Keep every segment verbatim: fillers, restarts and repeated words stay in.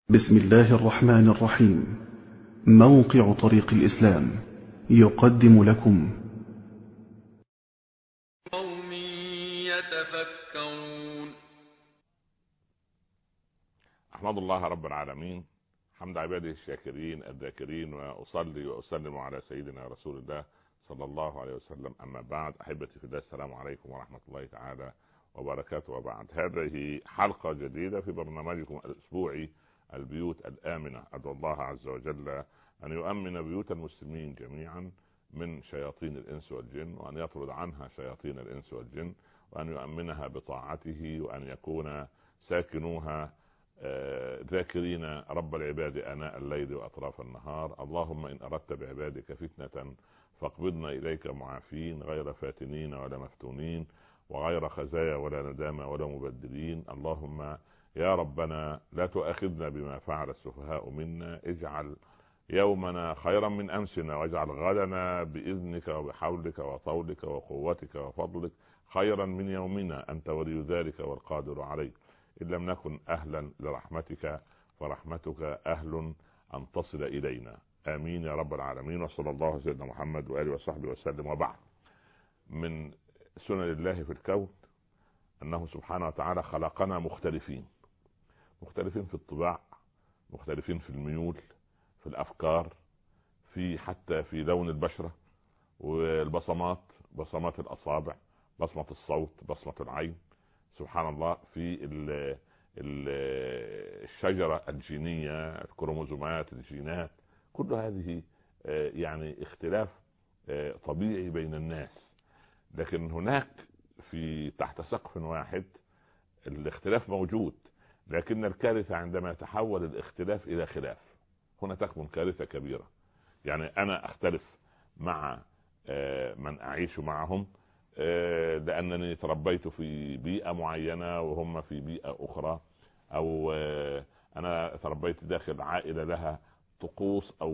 بسم الله الرحمن الرحيم. موقع طريق الإسلام يقدم لكم قوم يتفكرون. أحمد الله رب العالمين حمد عباده الشاكرين الذاكرين، وأصلي وأسلم على سيدنا رسول الله صلى الله عليه وسلم. أما بعد، أحبتي في الله، السلام عليكم ورحمة الله تعالى وبركاته. وبعد، هذه حلقة جديدة في برنامجكم الأسبوعي البيوت الآمنة. أدعو الله عز وجل أن يؤمن بيوت المسلمين جميعا من شياطين الإنس والجن، وأن يطرد عنها شياطين الإنس والجن، وأن يؤمنها بطاعته، وأن يكون ساكنوها ذاكرين رب العباد آناء الليل وأطراف النهار. اللهم إن أردت بعبادك فتنة فاقبضنا إليك معافين، غير فاتنين ولا مفتونين، وغير خزايا ولا ندامة ولا مبدلين. اللهم يا ربنا لا تؤاخذنا بما فعل السفهاء منا، اجعل يومنا خيرا من أمسنا، واجعل غدنا بإذنك وبحولك وطولك وقوتك وفضلك خيرا من يومنا، أنت ولي ذلك والقادر عليه. إن لم نكن أهلا لرحمتك فرحمتك أهل أن تصل إلينا، آمين يا رب العالمين. وصلى الله على سيدنا محمد وآله وصحبه وسلم. وبعد، من سنن الله في الكون أنه سبحانه وتعالى خلقنا مختلفين، مختلفين في الطباع، مختلفين في الميول، في الأفكار، في حتى في لون البشرة والبصمات، بصمات الأصابع، بصمة الصوت، بصمة العين، سبحان الله، في ال ال الشجرة الجينية، الكروموزومات، الجينات، كل هذه يعني اختلاف طبيعي بين الناس. لكن هناك في تحت سقف واحد الاختلاف موجود، لكن الكارثة عندما يتحول الاختلاف إلى خلاف، هنا تكمن كارثة كبيرة. يعني أنا أختلف مع من أعيش معهم لأنني تربيت في بيئة معينة وهم في بيئة أخرى، أو أنا تربيت داخل عائلة لها طقوس أو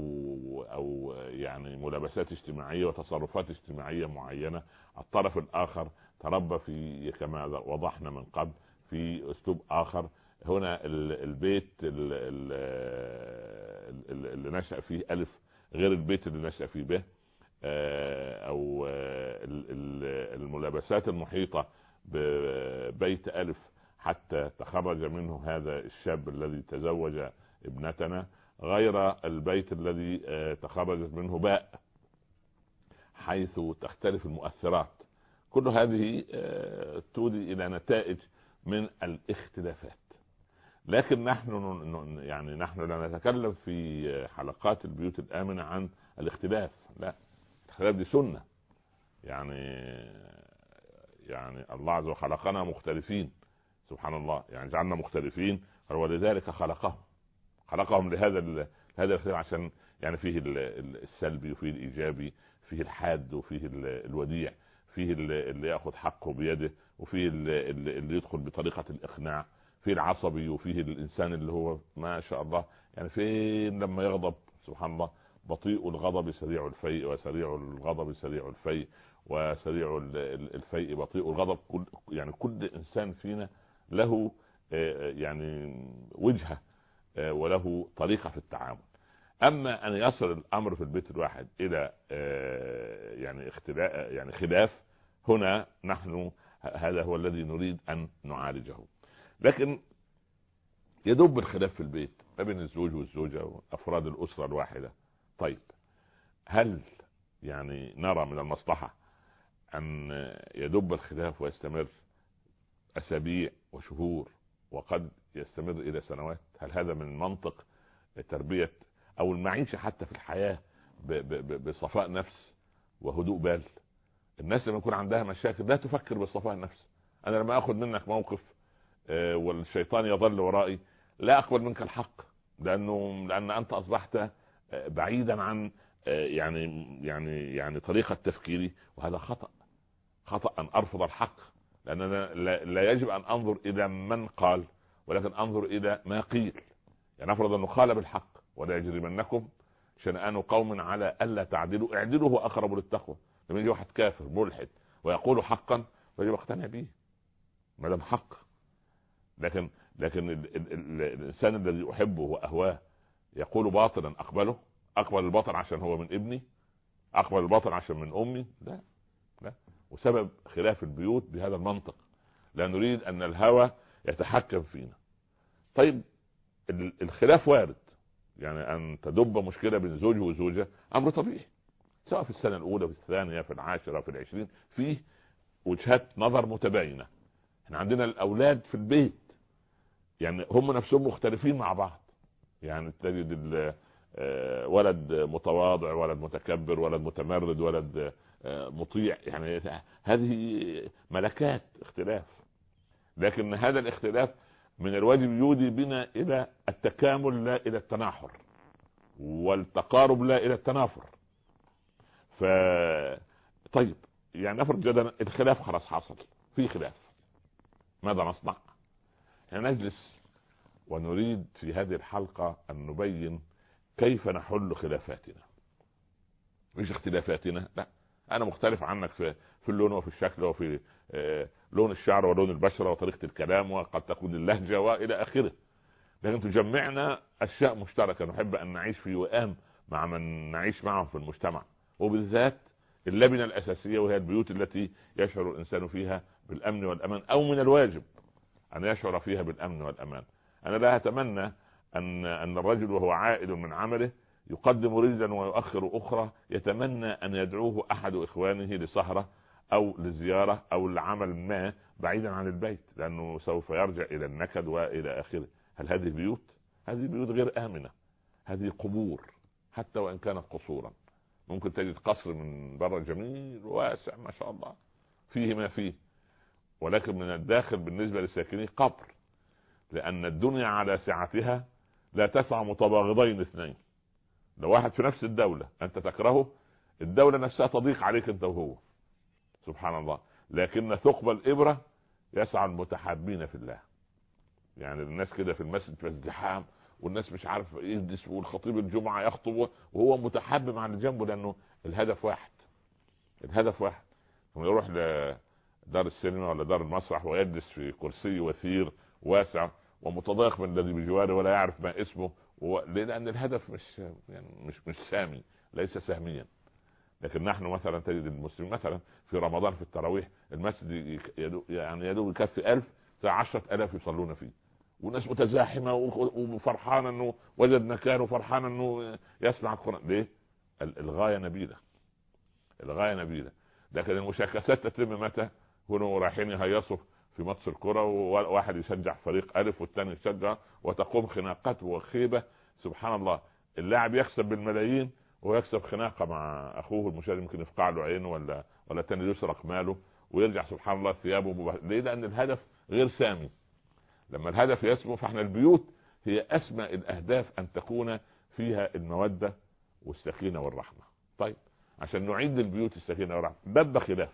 أو يعني ملابسات اجتماعية وتصرفات اجتماعية معينة. الطرف الآخر تربى في، كما وضحنا من قبل، في أسلوب آخر. هنا البيت اللي نشأ فيه ألف غير البيت اللي نشأ فيه ب، او الملابسات المحيطة ببيت ألف حتى تخرج منه هذا الشاب الذي تزوج ابنتنا، غير البيت الذي تخرجت منه باء، حيث تختلف المؤثرات. كل هذه تودي إلى نتائج من الاختلافات. لكن نحن يعني نحن لا نتكلم في حلقات البيوت الآمنة عن الاختلاف، لا، الاختلاف دي سنة. يعني يعني الله عز وجل خلقنا مختلفين، سبحان الله، يعني جعلنا مختلفين، ولذلك خلقهم خلقهم لهذا هذا الاختلاف، عشان يعني فيه السلبي وفيه الإيجابي، فيه الحاد وفيه الوديع، فيه اللي يأخذ حقه بيده، وفيه اللي يدخل بطريقة الإقناع، فيه العصبي، وفيه الإنسان اللي هو ما شاء الله يعني فين لما يغضب، سبحان الله، بطيء الغضب سريع الفيء، وسريع الغضب سريع الفيء، وسريع الفيء بطيء الغضب. كل يعني كل إنسان فينا له يعني وجهة وله طريقة في التعامل. أما أن يصل الأمر في البيت الواحد إلى يعني اختلاف، يعني خلاف، هنا نحن هذا هو الذي نريد أن نعالجه. لكن يدب الخلاف في البيت ما بين الزوج والزوجة وأفراد الأسرة الواحدة. طيب، هل يعني نرى من المصلحة أن يدب الخلاف ويستمر أسابيع وشهور وقد يستمر إلى سنوات؟ هل هذا من منطق تربية أو المعيشة حتى في الحياة بصفاء نفس وهدوء بال؟ الناس لما يكون عندها مشاكل لا تفكر بصفاء النفس. أنا لما أخذ منك موقف والشيطان يظل ورائي، لا أقبل منك الحق، لأنه لأن أنت أصبحت بعيدا عن يعني يعني يعني طريقة تفكيري، وهذا خطأ. خطأ أن أرفض الحق، لأننا لا يجب أن أنظر إلى من قال، ولكن أنظر إلى ما قيل. يعني أفرض أنه قال بالحق: ولا يجرمنكم شنآن قوم على ألا تعدلوا اعدلوا هو أقرب للتقوى. لما يجي واحد كافر ملحد ويقول حقا، فيجب أقتنع به ما دام حق. لكن لكن ال ال ال الانسان الذي احبه واهواه يقول باطلا اقبله؟ اقبل الباطل عشان هو من ابني؟ اقبل الباطل عشان من امي؟ لا لا. وسبب خلاف البيوت بهذا المنطق، لا نريد ان الهوى يتحكم فينا. طيب الخلاف وارد، يعني ان تدب مشكله بين زوج وزوجه امر طبيعي، سواء في السنه الاولى في الثانيه في العاشره في العشرين، فيه وجهات نظر متباينه. احنا عندنا الاولاد في البيت يعني هم نفسهم مختلفين مع بعض، يعني تجد ولد متواضع، ولد متكبر، ولد متمرد، ولد مطيع، يعني هذه ملكات اختلاف. لكن هذا الاختلاف من الواجب يودي بنا الى التكامل لا الى التناحر، والتقارب لا الى التنافر. ف طيب يعني نفرض جدا الخلاف خلاص حصل، في خلاف، ماذا نصنع؟ احنا نجلس ونريد في هذه الحلقة ان نبين كيف نحل خلافاتنا، مش اختلافاتنا، لا انا مختلف عنك في في اللون وفي الشكل وفي آه لون الشعر ولون البشرة وطريقة الكلام وقد تكون اللهجة والى اخره، لكن تجمعنا اشياء مشتركة نحب ان نعيش في وئام مع من نعيش معهم في المجتمع، وبالذات اللبنة الاساسية وهي البيوت التي يشعر الانسان فيها بالامن والامان، او من الواجب ان يشعر فيها بالامن والامان. انا لا اتمنى ان ان الرجل وهو عائد من عمله يقدم رجلا ويؤخر اخرى، يتمنى ان يدعوه احد اخوانه لسهرة او لزيارة او لعمل ما بعيدا عن البيت، لانه سوف يرجع الى النكد والى اخره. هل هذه بيوت؟ هذه بيوت غير امنة، هذه قبور حتى وان كانت قصورا. ممكن تجد قصر من بره جميل واسع ما شاء الله فيه ما فيه، ولكن من الداخل بالنسبة لساكنيه قبر، لان الدنيا على سعتها لا تسع متباغضين اثنين. لو واحد في نفس الدولة انت تكرهه، الدولة نفسها تضيق عليك انت وهو، سبحان الله. لكن ثقب الابرة يسعى المتحابين في الله. يعني الناس كده في المسجد في ازدحام والناس مش عارف يجلس، والخطيب الجمعة يخطب وهو متحاب مع اللي جنبه، لانه الهدف واحد، الهدف واحد. ثم يروح لدار السينما ولا دار المسرح ويجلس في كرسي وثير واسع ومتضايق من الذي بجواره ولا يعرف ما اسمه، لان الهدف مش يعني مش مش سامي، ليس ساميا. لكن نحن مثلا تجد المسلمين مثلا في رمضان في التراويح المسجد يعني يدوب يكفي ألف، في عشرة ألاف يصلون فيه، والناس متزاحمة وفرحانة انه وجد مكان وفرحانة انه يسمع القرآن. ليه؟ الغاية نبيلة، الغاية نبيلة. لكن المشاكسات تتم متى؟ هنا رايحين يهيصوا في ماتش الكرة وواحد يشجع فريق ألف والثاني يشجع، وتقوم خناقات وخيبة. سبحان الله، اللاعب يكسب بالملايين ويكسب خناقة مع أخوه المشاهد، يمكن يفقع له عينه ولا ولا الثاني يسرق ماله ويرجع سبحان الله ثيابه مبه... ليه؟ لأن الهدف غير سامي. لما الهدف يسمو، فاحنا البيوت هي أسمى الأهداف أن تكون فيها المودة والسكينة والرحمة. طيب عشان نعيد للبيوت السكينة والرحمة، دب خلاف،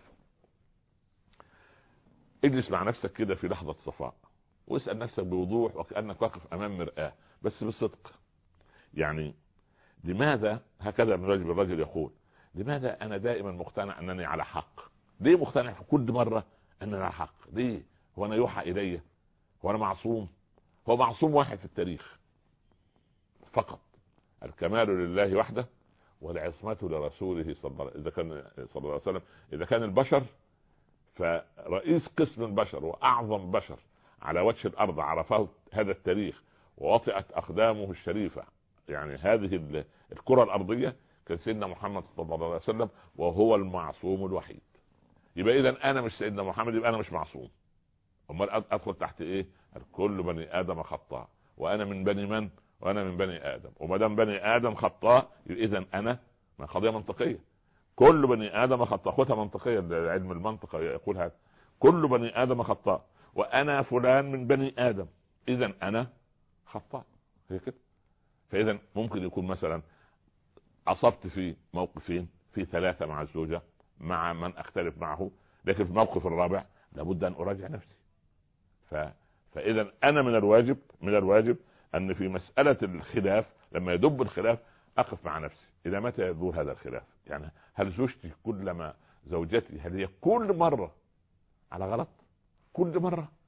اجلس مع نفسك كده في لحظة صفاء واسأل نفسك بوضوح وكأنك واقف أمام مرآة، بس بصدق. يعني لماذا هكذا من رجل الرجل يقول لماذا أنا دائما مقتنع أنني على حق؟ ليه مقتنع في كل مرة أنني على حق؟ ليه؟ هو أنا يوحى إلي؟ هو أنا معصوم؟ هو معصوم واحد في التاريخ فقط، الكمال لله وحده والعصمة لرسوله صلى الله عليه وسلم. إذا كان صلى الله عليه وسلم إذا كان البشر، فرئيس قسم البشر واعظم بشر على وجه الارض عرفه هذا التاريخ ووطئت اقدامه الشريفة، يعني هذه الكرة الارضية، كان سيدنا محمد صلى الله عليه وسلم وهو المعصوم الوحيد. يبقى اذا انا مش سيدنا محمد، يبقى انا مش معصوم. امال ادخل تحت ايه؟ كل بني ادم خطاء، وانا من بني من؟ وانا من بني ادم. وما دام بني ادم خطاء اذا انا، ما قضية منطقية، كل بني ادم خطاء. خدها منطقيا، علم المنطق يقول هذا، كل بني ادم خطاء وانا فلان من بني ادم، اذا انا خطاء. هي كده. فاذا ممكن يكون مثلا اصبت في موقفين، في ثلاثة مع الزوجة، مع من اختلف معه، لكن في الموقف الرابع لابد ان اراجع نفسي. ف... فاذا انا من الواجب من الواجب ان في مسألة الخلاف لما يدب الخلاف اقف مع نفسي، الى متى يدور هذا الخلاف؟ يعني هل زوجتي كلما زوجتي هل هي كل مرة على غلط؟ كل مرة؟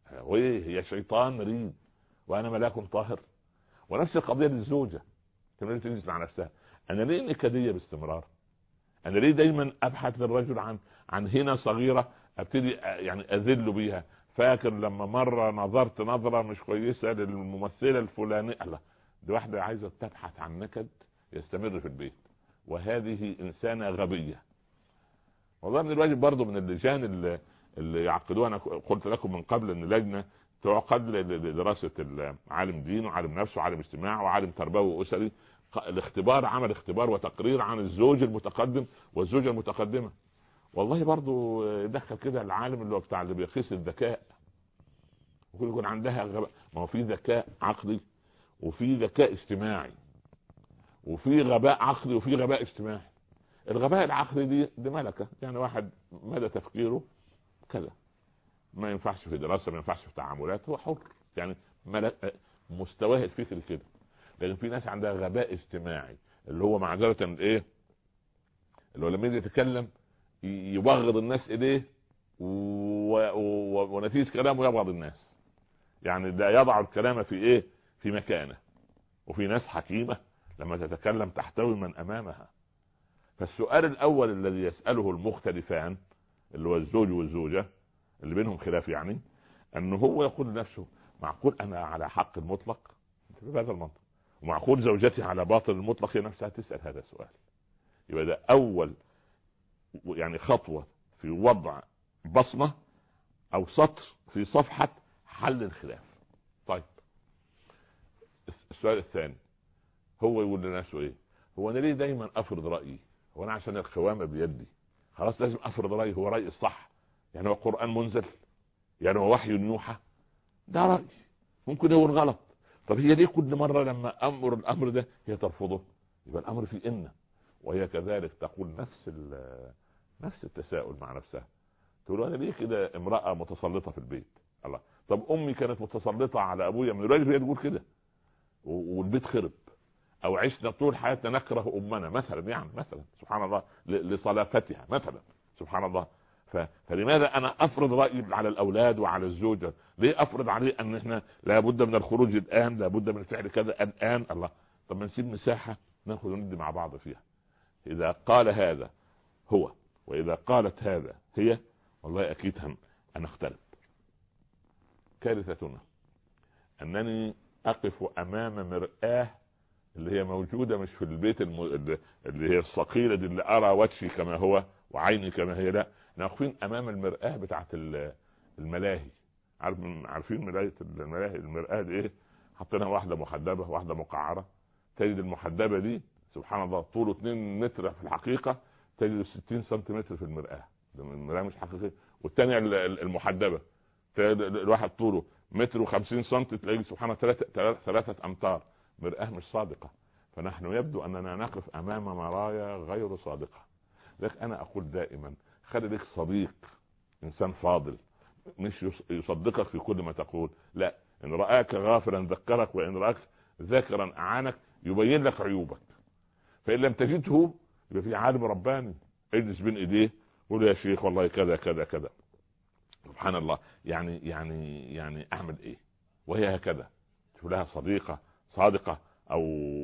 وايه هي شيطان مريد وانا ملاك طاهر. ونفس القضيه للزوجه تمام تجلس مع نفسها، انا ليه نكديه باستمرار؟ انا ليه دايما ابحث للرجل عن عن هنا صغيره ابتدي يعني اذل بيها؟ فاكر لما مره نظرت نظره مش كويسه للممثله الفلانيه، الله دي واحده عايزه تبحث عن نكد يستمر في البيت، وهذه انسانه غبيه. والله من الواجب برضو من اللجان اللي, اللي يعقدوها، انا قلت لكم من قبل ان لجنه تعقد لدراسه عالم دين وعالم نفس وعالم اجتماع وعالم تربوي واسري، الاختبار عمل اختبار وتقرير عن الزوج المتقدم والزوجه المتقدمه. والله برضو دخل كده العالم اللي هو بتاع اللي بيقيس الذكاء، وكل يكون عندها غباء. ما هو في ذكاء عقلي وفي ذكاء اجتماعي، وفي غباء عقلي وفي غباء اجتماعي. الغباء العقلي دي دي ملكه، يعني واحد مدى تفكيره كذا، ما ينفعش في دراسه، ما ينفعش في تعاملات، هو حر يعني ملك مستواه الفكري كده. لكن في ناس عندها غباء اجتماعي اللي هو معذره ايه، اللي هو لما يجي يتكلم يبغض الناس اليه و... و... ونتيجه كلامه يبغض الناس. يعني ده يضع الكلام في ايه، في مكانه. وفي ناس حكيمه لما تتكلم تحتوي من امامها. فالسؤال الاول الذي يساله المختلفان اللي هو الزوج والزوجه اللي بينهم خلاف، يعني انه هو يقول لنفسه معقول انا على حق المطلق بهذا المنطق، ومعقول زوجتي على باطل المطلق؟ هي نفسها تسال هذا السؤال. يبقى ده اول يعني خطوه في وضع بصمه او سطر في صفحه حل الخلاف. طيب السؤال الثاني هو يقول لنفسه ايه؟ هو انا ليه دايما افرض رايي؟ هو انا عشان القوامه بيدي خلاص لازم افرض رايي؟ هو رايي الصح؟ يعني هو قرآن منزل؟ يعني هو وحي يوحى؟ ده رأي ممكن يكون غلط. طب هي ليه كل مرة لما امر الامر ده هي ترفضه؟ يبقى الامر في ان. وهي كذلك تقول نفس نفس التساؤل مع نفسها، تقول انا ليه كده امرأة متسلطة في البيت؟ الله، طب امي كانت متسلطة على ابويا من الواجب هي تقول كده والبيت خرب. او عشنا طول حياتنا نكره امنا مثلا، يعني مثلا سبحان الله لصلافتها مثلا سبحان الله. فلماذا انا افرض رايي على الاولاد وعلى الزوجه؟ ليه افرض عليه ان احنا لابد من الخروج الان، لابد من فعل كذا الان؟ الله، طب ما نسيب مساحه ناخذ وندي مع بعض فيها. اذا قال هذا هو واذا قالت هذا هي، والله اكيد هم انا اختلف. كارثتنا انني اقف امام مرآة اللي هي موجوده مش في البيت الم... اللي هي الصقيله دي اللي ارى وجهي كما هو وعيني كما هي، لا، واقفين امام المرآة بتاعت الملاهي. عارف عارفين مراية الملاهي؟ المرآة دي ايه؟ حطينا واحده محدبه واحده مقعره. تجد المحدبه دي سبحان الله طوله اتنين متر في الحقيقه، تجد ستين سنتيمتر في المرآة. المرآة مش حقيقيه. والثانيه المحدبه الواحد طوله متر وخمسين سنتي، تلاقي سبحان الله ثلاثة ثلاثة امتار. مرآة مش صادقة. فنحن يبدو اننا نقف امام مرايا غير صادقة. لكن انا اقول دائما خلي لك صديق انسان فاضل مش يصدقك في كل ما تقول، لا، ان رآك غافلا ذكرك، وان رآك ذاكرا اعانك، يبين لك عيوبك. فان لم تجده يبقى في عالم رباني اجلس بين ايديه قول يا شيخ والله كذا كذا كذا. سبحان الله. يعني يعني يعني اعمل ايه؟ وهي هكذا تشوف لها صديقة صادقة او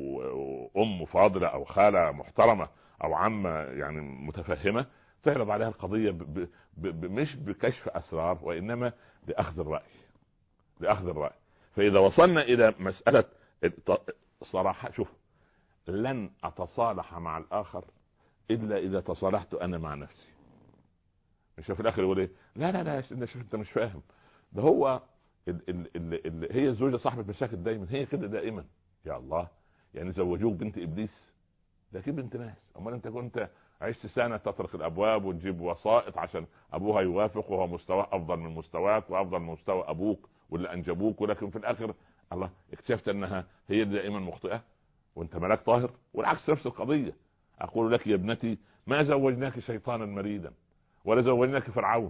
ام فاضلة او خالة محترمة او عمة يعني متفهمة، تعرض عليها القضية ب ب ب مش بكشف اسرار وانما باخذ الرأي باخذ الرأي. فاذا وصلنا الى مسألة صراحة، شوف، لن اتصالح مع الاخر الا اذا تصالحت انا مع نفسي. مش في الاخر يقول ايه لا لا لا شوف انت مش فاهم، ده هو ال ال ال ال هي الزوجة صاحبة مشاكل دايما، هي كده دائما. يا الله، يعني زوجوك بنت ابليس؟ ده كده بنت ناس. امال انت كنت عشت سنة تطرق الابواب وتجيب وسائط عشان ابوها يوافق وهو مستوى افضل من مستواك وافضل من مستوى ابوك واللي انجبوك، ولكن في الاخر الله اكتشفت انها هي دائما مخطئة وانت ملاك طاهر. والعكس نفس القضية. اقول لك يا ابنتي ما زوجناك شيطانا مريدا ولا زوجناك فرعون.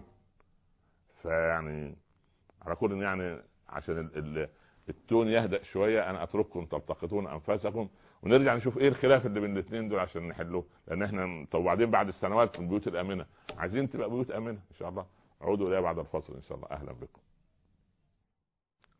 فيعني على كل يعني عشان ال ال التون يهدأ شوية انا اترككم تلتقطون انفاسكم ونرجع نشوف ايه الخلاف اللي بين الاثنين دول عشان نحلوه. لان احنا وبعدين بعد السنوات في البيوت الامنة عايزين تبقى بيوت امنة ان شاء الله. عودوا اليها بعد الفصل ان شاء الله. اهلا بكم.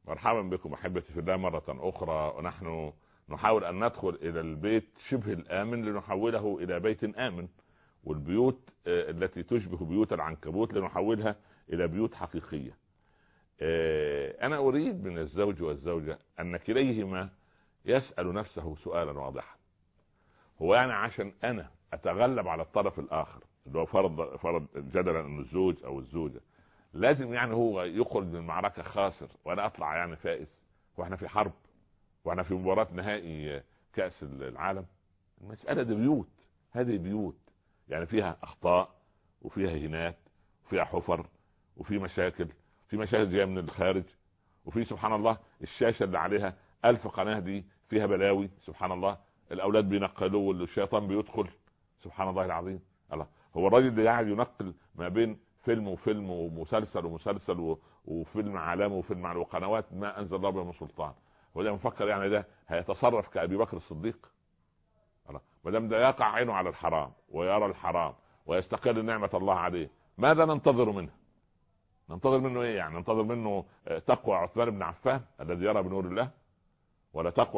مرحبا بكم احبتي في الله مره اخرى، ونحن نحاول ان ندخل الى البيت شبه الامن لنحوله الى بيت امن، والبيوت التي تشبه بيوت العنكبوت لنحولها الى بيوت حقيقيه. انا اريد من الزوج والزوجه ان كليهما يسال نفسه سؤالا واضحا. هو يعني عشان انا اتغلب على الطرف الاخر اللي هو فرض فرض جدلا ان الزوج او الزوجه لازم يعني هو يخرج من المعركه خاسر وانا اطلع يعني فائز؟ واحنا في حرب؟ واحنا في مباراه نهائي كاس العالم؟ المساله دي بيوت، هذه بيوت يعني فيها اخطاء وفيها هينات وفيها حفر وفي مشاكل، في مشاكل جايه من الخارج، وفي سبحان الله الشاشه اللي عليها ألف قناه دي فيها بلاوي سبحان الله، الاولاد بينقلوا والشيطان بيدخل سبحان الله العظيم. الله، هو الراجل اللي قاعد ينقل ما بين فيلم وفيلم ومسلسل ومسلسل وفيلم عالمي وفيلم على وقنوات ما انزل الله بهم سلطان، هو ده مفكر يعني ده هيتصرف كأبي بكر الصديق؟ ما دام ده يقع عينه على الحرام ويرى الحرام ويستقل نعمة الله عليه، ماذا ننتظر منه؟ ننتظر منه ايه يعني؟ ننتظر منه تقوى عثمان بن عفان الذي يرى بنور الله، ولا تقوى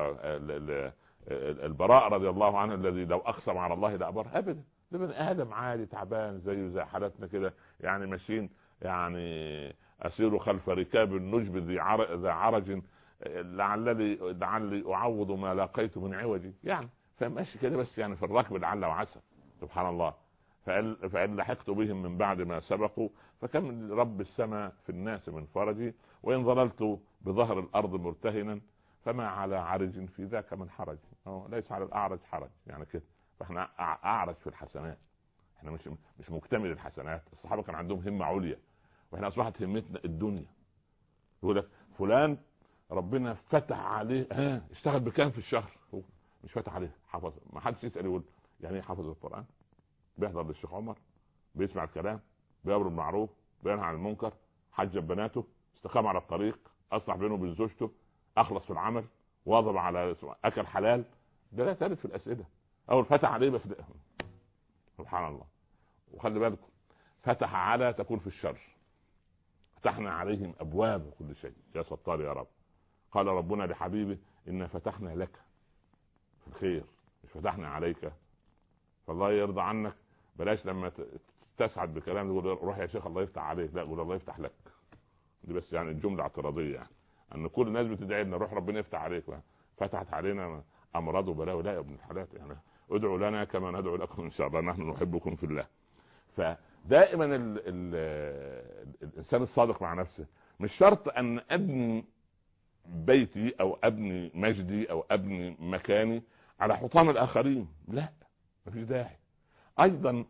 البراء رضي الله عنه الذي لو اقسم على الله لابر؟ ابدا، ده بني ادم عادي تعبان زيه زي حالتنا كده، يعني ماشيين يعني اسير خلف ركاب النجب ذي عرج لعلي لعلي اعوض ما لاقيت من عوجي، يعني فماشي كده بس يعني في الركب لعل وعسى سبحان الله. فإن, فإن لحقت بهم من بعد ما سبقوا فكم رب السماء في الناس من فرجي، وإن ظللت بظهر الأرض مرتهنا فما على عرج في ذاك من حرج. ليس على الأعرج حرج يعني كده، فاحنا أعرج في الحسنات، احنا مش مش مكتمل الحسنات. الصحابة كان عندهم همة عليا، واحنا أصبحت همتنا الدنيا. يقول لك فلان ربنا فتح عليه، ها اشتغل بكام في الشهر؟ هو مش فتح عليه، حفظ. ما حدش يسأل يقول يعني ايه حفظ القرآن، بيحضر للشيخ عمر، بيسمع الكلام، بيأمر بالمعروف، بينهى عن المنكر، حجب بناته، استقام على الطريق، اصلح بينه وبين زوجته، اخلص في العمل، واظب على اكل حلال. ده لا ثالث في الاسئله. اول فتح عليه بس سبحان الله. وخلي بالكم فتح على تكون في الشر، فتحنا عليهم ابواب كل شيء يا ستار يا رب. قال ربنا لحبيبه إنا فتحنا لك في الخير، مش فتحنا عليك. فالله يرضى عنك، بلاش لما تسعد بكلام تقول روح يا شيخ الله يفتح عليك، لا قول الله يفتح لك. دي بس يعني الجمله اعتراضيه، يعني ان كل الناس بتدعي لنا روح ربنا يفتح عليك، فتحت علينا امراض وبلاوي؟ لا يا ابن الحلال، يعني ادعوا لنا كما ندعو لكم ان شاء الله، نحن نحبكم في الله. فدائما ال ال الانسان الصادق مع نفسه مش شرط ان ابني بيتي او ابني مجدي او ابني مكاني على حطام الاخرين، لا مفيش داعي. ايضا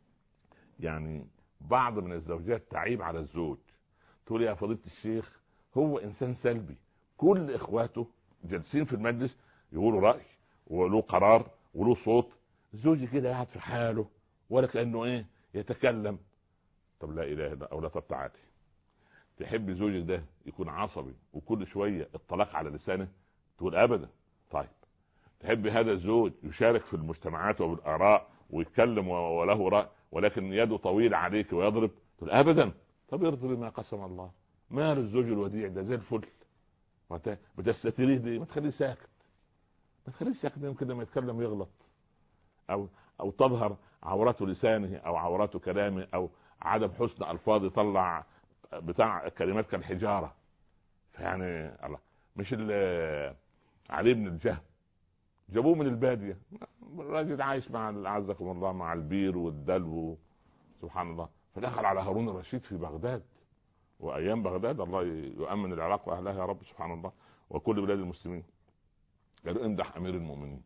يعني بعض من الزوجات تعيب على الزوج، تقول يا فضيلة الشيخ هو انسان سلبي، كل اخواته جالسين في المجلس يقولوا رأي وله قرار وله صوت، زوجي كده قاعد في حاله ولا كأنه ايه يتكلم. طب لا اله الا او لا تبتعاتي، تحب زوجك ده يكون عصبي وكل شوية الطلاق على لسانه؟ تقول ابدا. طيب تحب هذا الزوج يشارك في المجتمعات وبالآراء ويتكلم وله رأي ولكن يده طويل عليك ويضرب؟ تقول ابدا. طب يرضي بما قسم الله، مال الزوج الوديع ده زي الفل، بتستتريه دي ما تخليه ساكت، ما تخليه ساكت، يمكن لما يتكلم يغلط او او تظهر عورات لسانه او عورات كلامه او عدم حسن الفاظ يطلع بتاع كلمات كالحجاره. فيعني الله، مش علي بن الجهم جابوه من الباديه، الراجل عايش مع اعزكم الله مع البير والدلو سبحان الله، فدخل على هارون الرشيد في بغداد، وايام بغداد الله يؤمن العراق واهلها يا رب سبحان الله وكل بلاد المسلمين. قالوا امدح امير المؤمنين،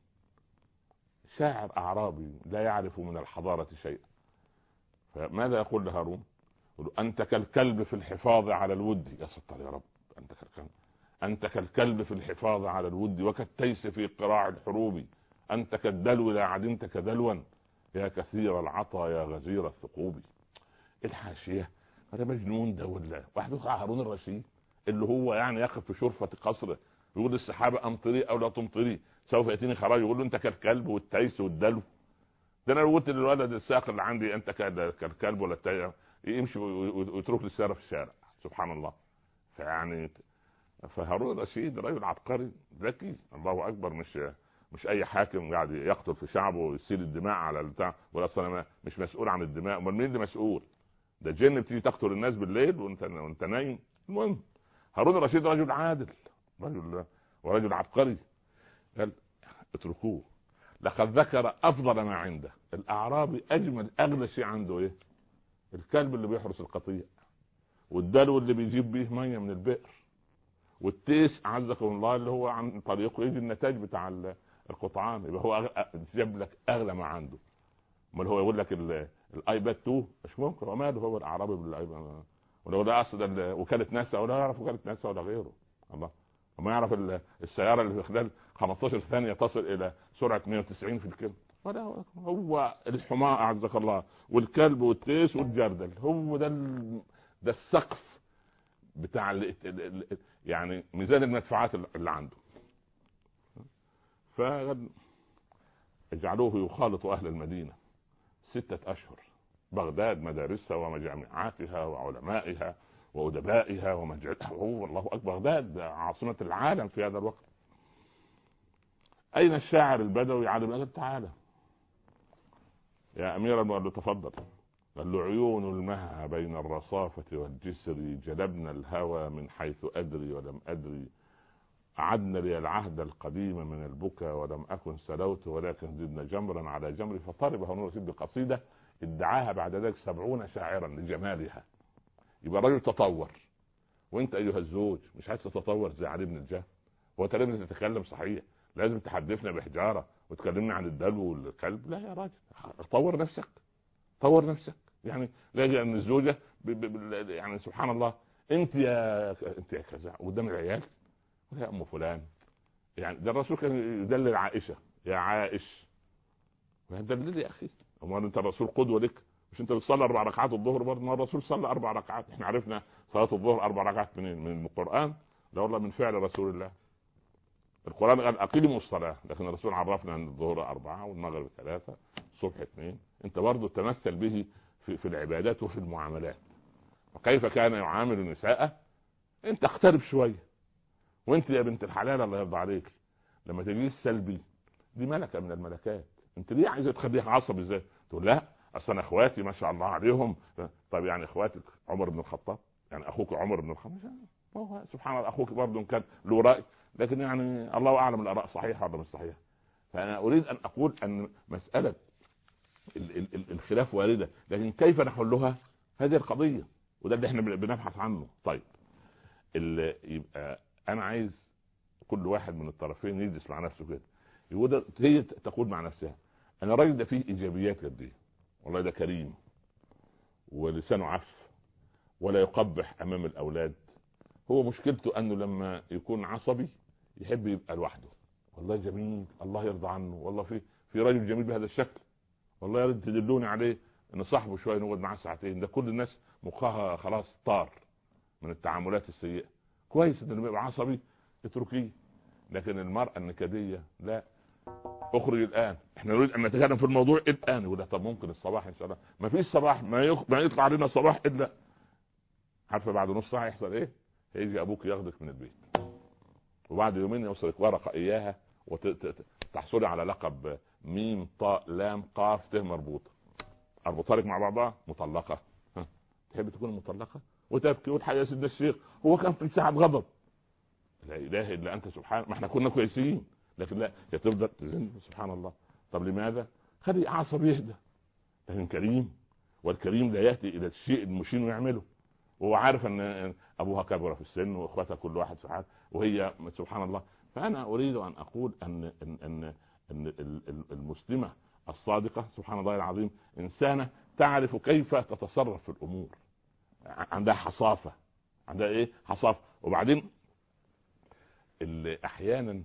شاعر اعرابي لا يعرف من الحضاره شيئا. فماذا يقول لهارون؟ يقول انت كالكلب في الحفاظ على الود. يا ستار يا رب، انت كالكلب انت كالكلب في الحفاظ على الود وكالتيس في قراع الحروب، انت كالدلو لا عدمت كدلوا يا كثير العطا يا غزير الثقوب. الحاشيه هذا مجنون ده ولا واحد يقع هارون الرشيد اللي هو يعني يقف في شرفه قصره يقول للسحابه امطري او لا تمطري سوف ياتيني خراج، يقول له انت كالكلب والتيس والدلو. ده انا قلت للولد الساق اللي عندي انت كالكلب ولا التيس، يمشي ويترك لي السياره في الشارع سبحان الله. فيعني فهارون الرشيد رجل عبقري ذكي، الله اكبر، مش مش اي حاكم قاعد يقتل في شعبه ويسيل الدماء على البتاع، ولا اصلا مش مسؤول عن الدماء، امال مين اللي مسؤول؟ ده جن بتيجي تقتل الناس بالليل وانت وانت نايم. المهم هارون الرشيد رجل عادل، رجل ورجل عبقري. قال اتركوه، لقد ذكر افضل ما عنده. الاعرابي اجمل اغلى شيء عنده ايه؟ الكلب اللي بيحرس القطيع، والدلو اللي بيجيب بيه ميه من البئر، والتيس عزكم الله اللي هو عن طريقه يجي النتاج بتاع القطعان. يبقى هو جاب لك اغلى ما عنده. امال هو يقول لك الايباد اتنين مش ممكن، وماله هو الاعرابي بالايباد؟ ولو ده اقصد وكاله ناسا ولا يعرف وكاله ناسا ولا غيره، الله وما يعرف السياره اللي في خلال خمستاشر ثانيه تصل الى سرعه مئة وتسعين في الكيلو. ولا هو الحمار اعزك الله والكلب والتيس والجردل، هو ده ده السقف بتاع ال ال يعني ميزان المدفوعات اللي عنده. فاجعلوه يخالط اهل المدينه ستة اشهر، بغداد مدارسها ومجامعاتها وعلمائها وأدبائها ومجالها، هو الله اكبر، بغداد عاصمة العالم في هذا الوقت. اين الشاعر البدوي علي بن تعالى يا امير المؤمنين تفضل. قال له عيون المها بين الرصافة والجسر جلبنا الهوى من حيث ادري ولم ادري، أعدنا لي العهد القديم من البكا ولم أكن سلوت ولكن زدنا جمرا على جمر. فطرب هارون الرشيد بقصيدة ادعاها بعد ذلك سبعون شاعرا لجمالها. يبقى رجل تطور، وانت ايها الزوج مش عايز تتطور زي علي بن الجاه؟ هو تقريبا تتكلم صحيح، لازم تحدثنا بحجارة وتكلمنا عن الدلو والكلب؟ لا يا راجل، طور نفسك، طور نفسك. يعني لاجئ ان الزوجة ب ب ب يعني سبحان الله، انت يا انت يا كذا قدام العيال يا ام فلان. يعني ده الرسول كان يدلل عائشه يا عائش، دلل يا اخي. امال انت الرسول قدوه لك؟ مش انت بتصلي اربع ركعات الظهر برضه؟ ما الرسول صلى اربع ركعات، احنا عرفنا صلاه الظهر اربع ركعات منين؟ من القران؟ لا والله من فعل رسول الله. القران قال اقيموا الصلاه، لكن الرسول عرفنا ان الظهر اربعه والمغرب ثلاثه الصبح اثنين. انت برضه تمثل به في, في العبادات وفي المعاملات. وكيف كان يعامل نساءه؟ انت اقترب شويه. وانت يا بنت الحلال الله يرضى عليك، لما تجي سلبي دي ملكه من الملكات، انت ليه عايزه تخليها عصبي ازاي؟ تقول لا اصل انا اخواتي ما شاء الله عليهم. طيب يعني اخواتك عمر بن الخطاب؟ يعني اخوك عمر بن الخطاب هو سبحان الله اخوك برضه كان له راي، لكن يعني الله اعلم الاراء صحيحه ولا مش صحيحه. فانا اريد ان اقول ان مساله ال ال ال الخلاف وارده، لكن كيف نحلها؟ هذه القضيه، وده اللي احنا بنبحث عنه. طيب يبقى انا عايز كل واحد من الطرفين يجلس مع نفسه كده، يقول هي تقول مع نفسها انا الراجل ده فيه ايجابيات قد ايه، والله ده كريم ولسانه عف ولا يقبح امام الاولاد. هو مشكلته انه لما يكون عصبي يحب يبقى لوحده. والله جميل، الله يرضى عنه، والله في في راجل جميل بهذا الشكل، والله يا ريت تدلوني عليه ان صاحبه شويه نقعد معاه ساعتين. ده كل الناس مخها خلاص طار من التعاملات السيئه. كويس انه يبقى عصبي اتركيه، لكن المرأة النكدية لا، اخرج الان، احنا نريد ان نتكلم في الموضوع الان. يقول طب ممكن الصباح ان شاء الله؟ ما فيش صباح، ما, يخ... ما يطلع علينا صباح الا عارفه بعد نص ساعه يحصل ايه؟ هيجي ابوك ياخدك من البيت، وبعد يومين يوصلك ورقه اياها وتحصلي وت... على لقب ميم طاء لام قاف ت مربوطه، اربطها لك مع بعضها مطلقه. ها. تحب تكون مطلقه وتبكي وتحيي يا سيدنا الشيخ هو كان في ساعه غضب؟ لا اله الا انت سبحان، ما احنا كنا كويسين، لكن لا هي تفضل تزن سبحان الله. طب لماذا؟ خلي عصب يهدى، لكن كريم، والكريم لا ياتي الى الشيء المشين ويعمله، وهو عارف ان ابوها كبر في السن واخواتها كل واحد في حال وهي سبحان الله. فانا اريد ان اقول ان ان ان, إن المسلمه الصادقه سبحان الله العظيم انسانه تعرف كيف تتصرف في الامور، عندها حصافه، عندها ايه؟ حصافه. وبعدين اللي احيانا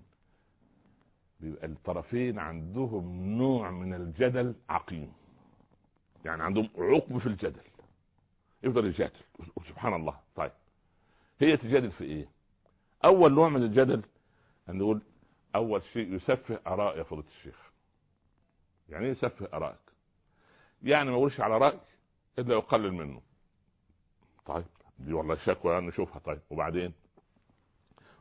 بيبقى الطرفين عندهم نوع من الجدل عقيم، يعني عندهم عقم في الجدل، يفضل يجادل سبحان الله. طيب هي تجادل في ايه؟ اول نوع من الجدل ان نقول اول شيء يسفه اراء يا فضيلة الشيخ. يعني ايه يسفه ارائك؟ يعني ما يقولش على راي الا يقلل منه. طيب دي والله شكوى نشوفها. طيب وبعدين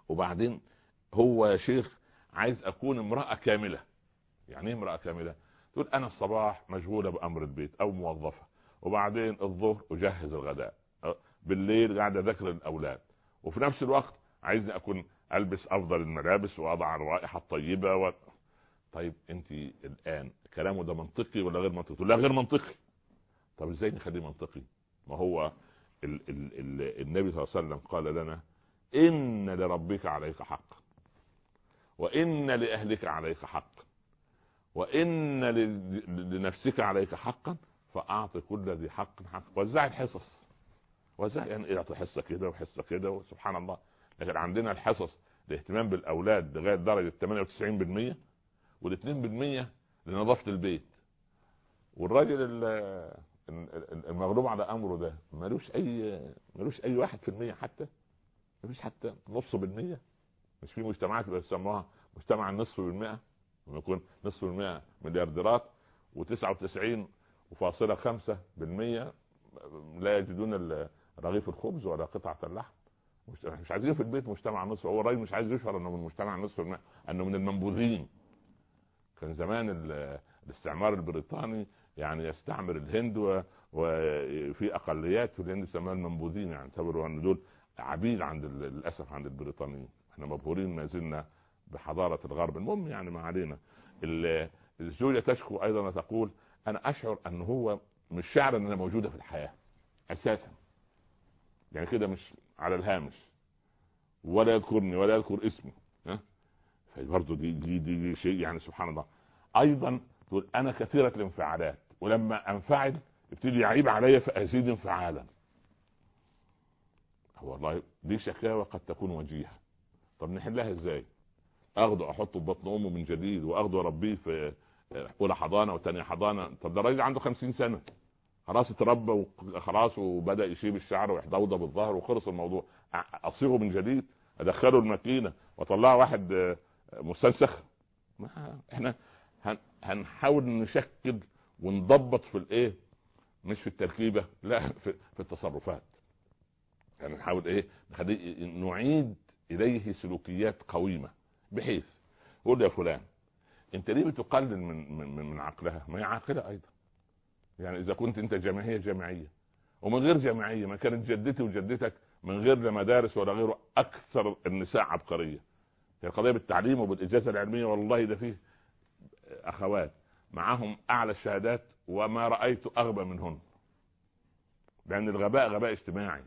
وبعدين هو يا شيخ عايز اكون امرأة كاملة. يعني ايه امرأة كاملة؟ تقول انا الصباح مشغولة بامر البيت او موظفة، وبعدين الظهر اجهز الغداء، بالليل قاعد اذاكر الاولاد، وفي نفس الوقت عايزني اكون البس افضل الملابس واضع الرائحة الطيبة و... طيب انت الان كلامه ده منطقي ولا غير منطقي؟ لا غير منطقي. طب ازاي نخليه منطقي؟ ما هو ال ال ال النبي صلى الله عليه وسلم قال لنا ان لربك عليك حقا، وان لاهلك عليك حقا، وان لنفسك عليك حقا، فاعطي كل ذي حق حق. وزع الحصص، وزع يعني اعطي حصه كده وحصه كده، وسبحان الله. لكن عندنا الحصص الاهتمام بالاولاد لغايه درجه ثمانية وتسعين بالمئة، والاثنين بالمئة لنظافه البيت. والراجل المغلوب على امره ده ملوش اي ملوش اي واحد في المية، حتى مفيش حتى نص بالمية. مش في مجتمعات بيسموها مجتمع النصف بالمئة، لما يكون نصف بالمئة مليارديرات وتسعة وتسعين فاصلة خمسة بالمئة لا يجدون رغيف الخبز ولا قطعة اللحم. مش, مش عايزين في البيت مجتمع نصف. هو الراجل مش عايز يشعر انه من مجتمع نصف بالمئة، انه من المنبوذين. كان زمان الاستعمار البريطاني يعني يستعمر الهند، وفي اقليات في الهند يسموها المنبوذين، يعني اعتبروا ان دول عبيد عند للاسف عند البريطانيين. احنا مبهورين ما زلنا بحضاره الغرب. المهم يعني ما علينا. الزوجه تشكو ايضا وتقول انا اشعر ان هو مش شاعر ان انا موجوده في الحياه اساسا، يعني كده مش على الهامش، ولا يذكرني ولا يذكر اسمي. ها برضه دي, دي دي شيء يعني سبحان الله. ايضا تقول انا كثيره الانفعالات، ولما انفعل يبتدي يعيب عليا فازيد انفعالا. والله دي شكاوى قد تكون وجيهه. طب نحلها ازاي؟ اخده احطه في بطن امه من جديد، واخده اربيه في اولى حضانه وثانيه حضانه؟ طب ده راجل عنده خمسين سنه خلاص اتربى وخلاص وبدا يشيب الشعر ويحضوضه بالظهر وخلص الموضوع. اصيغه من جديد، ادخله الماكينه واطلعه واحد مستنسخ؟ ما احنا هنحاول نشكل ونضبط في الايه، مش في التركيبه، لا في, في التصرفات. يعني نحاول ايه نخليه نعيد اليه سلوكيات قويمه، بحيث قول يا فلان انت ليه بتقلل من من من عقلها؟ ما هي عاقله ايضا. يعني اذا كنت انت جامعيه جامعيه ومن غير جامعيه، ما كانت جدتي وجدتك من غير لا مدارس ولا غيره اكثر النساء عبقريه. هي القضيه بالتعليم وبالاجازه العلميه، والله ده فيه اخوات معهم اعلى الشهادات وما رايت اغبى منهن، لان الغباء غباء اجتماعي.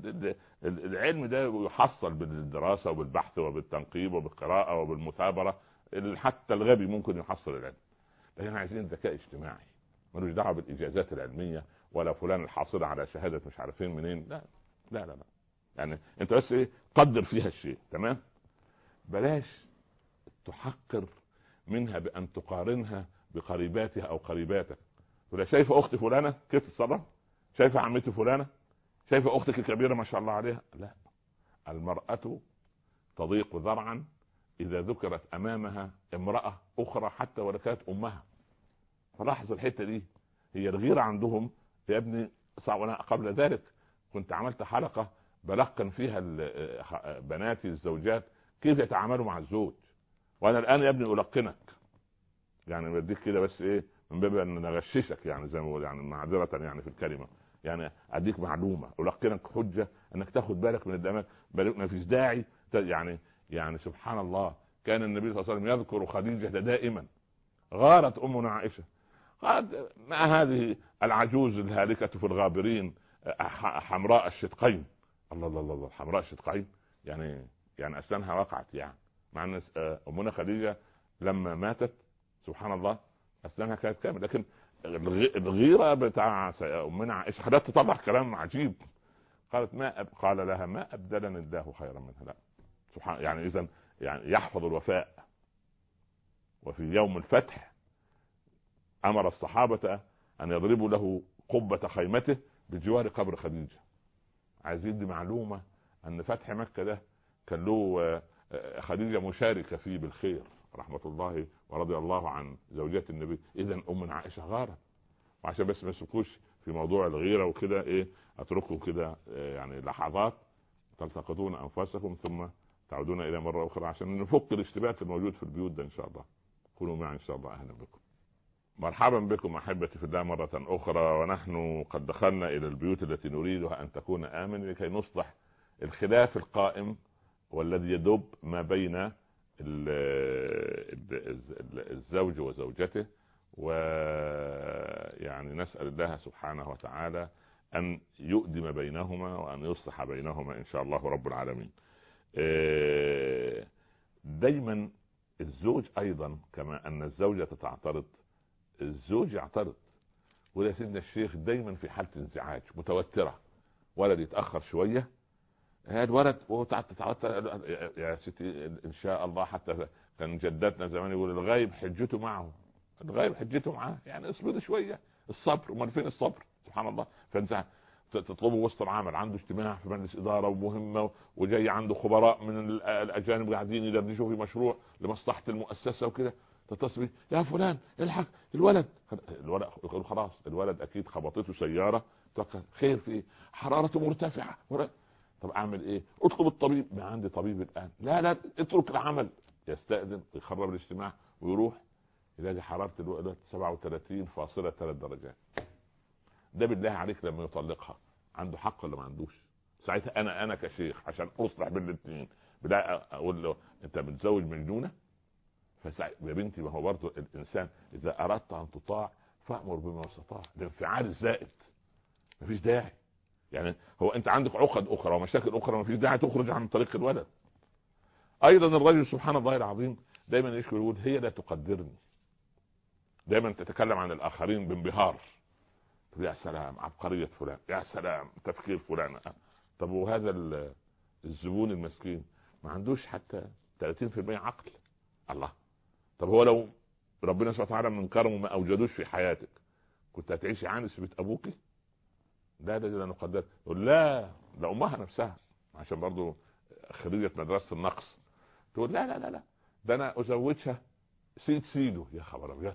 العلم ده يحصل بالدراسه وبالبحث وبالتنقيب وبالقراءه وبالمثابره. حتى الغبي ممكن يحصل العلم، لكن عايزين ذكاء اجتماعي ملوش دعوه بالاجازات العلميه ولا فلان الحاصل على شهاده مش عارفين منين. لا لا لا, لا. يعني انت بس ايه قدر فيها الشيء تمام، بلاش تحقر منها بان تقارنها بقريباتها او قريباتك. ولا شايفه اختي فلانه كيف تصرف، شايفه عمتي فلانه، شايفه اختك الكبيره ما شاء الله عليها. لا، المراه تضيق ذرعا اذا ذكرت امامها امراه اخرى حتى ولو كانت امها. فلاحظ الحته دي، هي الغيره عندهم يا ابني. قبل ذلك كنت عملت حلقه بلقن فيها بناتي الزوجات كيف يتعاملوا مع الزوج، وانا الان يا ابني القنك، يعني بديك كده بس ايه من باب ان نغششك، يعني زي ما بقول يعني معذره يعني في الكلمه، يعني اديك معلومه القنك حجه انك تاخد بالك من الدماغ. ما فيش داعي يعني يعني سبحان الله. كان النبي صلى الله عليه وسلم يذكر خديجه دائما. غارت امنا عائشه، قالت ما هذه العجوز الهالكه في الغابرين حمراء الشدقين. الله الله الله، حمراء الشدقين يعني يعني اسنانها وقعت. يعني مع ان امنا خديجه لما ماتت سبحان الله اسنانها كانت كامل، لكن الغيره بتاع امنا عائشه خلت تطلع كلام عجيب. قالت ما أب... قال لها ما ابدلني الله خيرا منها. لا سبحان، يعني اذا يعني يحفظ الوفاء. وفي يوم الفتح امر الصحابه ان يضربوا له قبه خيمته بجوار قبر خديجه. عايز يدي معلومه ان فتح مكه ده كان له خديجه مشاركه فيه بالخير رحمه الله ورضي الله عن زوجات النبي. اذا ام عائشه غارت. وعشان بس ما تسكوش في موضوع الغيره وكده ايه اتركوا كده يعني لحظات تلتقطون انفسكم ثم تعودون الى مره اخرى عشان نفك الاشتباك الموجود في البيوت ده ان شاء الله. كونوا معي ان شاء الله. اهلا بكم، مرحبا بكم احبتي في الله مره اخرى، ونحن قد دخلنا الى البيوت التي نريدها ان تكون امن لكي نصلح الخلاف القائم والذي يدب ما بين الزوج وزوجته. ويعني نسأل الله سبحانه وتعالى أن يؤدم بينهما وأن يصلح بينهما إن شاء الله رب العالمين. دايما الزوج أيضا كما أن الزوجة تعترض الزوج يعترض. ولا سيدنا الشيخ دايما في حالة انزعاج متوترة، ولد يتأخر شوية هذا الولد وتتوتر يا ستي إن شاء الله. حتى كان جدتنا زمان يقول الغايب حجته معه، الغايب حجته معاه، يعني اصبر شويه. الصبر، امال فين الصبر؟ سبحان الله. فانت تطلبه وسط العمل، عنده اجتماع في مجلس اداره ومهمه وجاي عنده خبراء من الاجانب قاعدين يدردشوا في مشروع لمصلحه المؤسسه وكده، تتصل يا فلان الحق الولد. الولد يقول خلاص الولد اكيد خبطته سياره، خير في ايه؟ حرارته مرتفعه. طب اعمل ايه؟ اطلب الطبيب. ما عندي طبيب الان. لا لا اترك العمل. يستأذن ويخرب الاجتماع ويروح يلاقي حرارة الولد سبعة وثلاثين فاصلة ثلاث درجات. ده بالله عليك لما يطلقها عنده حق ولا ما عندوش؟ ساعتها انا انا كشيخ عشان اصلح بين الاثنين بلا اقول له انت متزوج مجنونه؟ فسا... يا بنتي ما هو برضه الانسان اذا اردت ان تطاع فامر بما استطاع. الانفعال الزائد مفيش داعي. يعني هو انت عندك عقد اخرى ومشاكل اخرى مفيش داعي تخرج عن طريق الولد. ايضا الرجل سبحان الله العظيم دايما يشكر يقول هي لا تقدرني. دايما تتكلم عن الاخرين بانبهار، يا سلام عبقرية فلان، يا سلام تفكير فلان. طب وهذا الزبون المسكين ما عندوش حتى ثلاثين بالمئة عقل. الله. طب هو لو ربنا سبحانه وتعالى من كرمه ما اوجدوش في حياتك كنت هتعيشي عانس في بيت ابوكي؟ لا ده لا نقدر. يقول لا ده امها نفسها عشان برضو خريجة مدرسة النقص تقول لا لا لا لا ده انا ازوجها سيد سيدو. يا خبر ابيض،